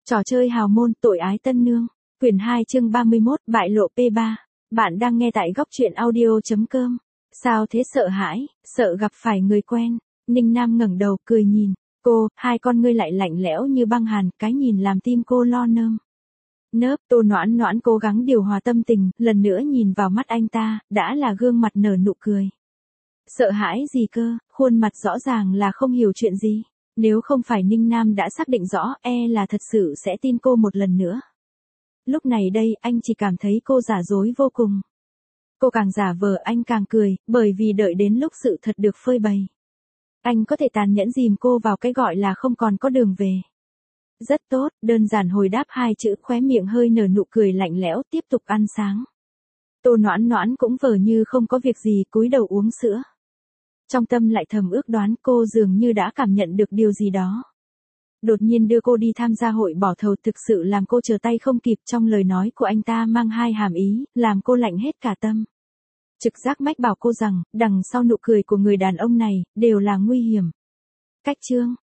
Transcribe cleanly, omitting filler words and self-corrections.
Trò chơi hào môn tội ái tân nương. Quyển 2 chương 31 bại lộ P3. Bạn đang nghe tại góc truyện audio.com. Sao thế sợ hãi, sợ gặp phải người quen. Ninh Nam ngẩng đầu cười nhìn. Cô, hai con ngươi lại lạnh lẽo như băng hàn, cái nhìn làm tim cô lo nơm. Nớp, Tô Noãn Noãn cố gắng điều hòa tâm tình, lần nữa nhìn vào mắt anh ta, đã là gương mặt nở nụ cười. Sợ hãi gì cơ, khuôn mặt rõ ràng là không hiểu chuyện gì. Nếu không phải Ninh Nam đã xác định rõ, là thật sự sẽ tin cô một lần nữa. Lúc này đây, anh chỉ cảm thấy cô giả dối vô cùng. Cô càng giả vờ anh càng cười, bởi vì đợi đến lúc sự thật được phơi bày. Anh có thể tàn nhẫn dìm cô vào cái gọi là không còn có đường về. Rất tốt, đơn giản hồi đáp hai chữ, khóe miệng hơi nở nụ cười lạnh lẽo, tiếp tục ăn sáng. Tô Noãn Noãn cũng vờ như không có việc gì, cúi đầu uống sữa. Trong tâm lại thầm ước đoán cô dường như đã cảm nhận được điều gì đó. Đột nhiên đưa cô đi tham gia hội bỏ thầu thực sự làm cô chờ tay không kịp, trong lời nói của anh ta mang hai hàm ý, làm cô lạnh hết cả tâm. Trực giác mách bảo cô rằng, đằng sau nụ cười của người đàn ông này, đều là nguy hiểm. Cách chương.